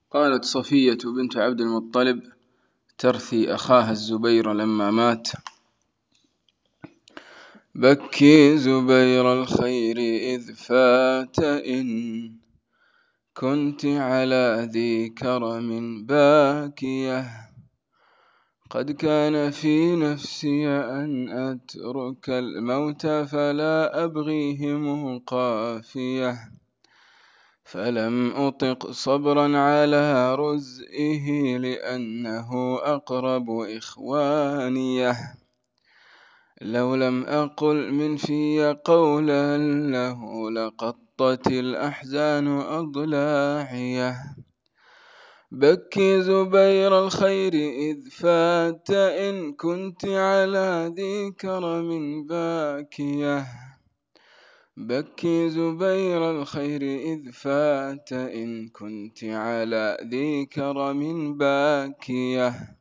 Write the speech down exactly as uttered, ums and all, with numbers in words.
قالت صفية بنت عبد المطلب ترثي أخاها الزبير لما مات: بكي زبير الخير إذ فات إن كنت على ذي كرم باكية. قد كان في نفسي أن أترك الموت فلا أبغيه قافية، فلم أطق صبرا على رزئه لأنه أقرب إخوانيه. لو لم أقل من في قولا له لقطت الأحزان أضلاعيه. بكي زبير الخير إذ فات إن كنت على ذي كرم باكية. بكي زبير الخير إذ فات إن كنت على ذي كرم باكية.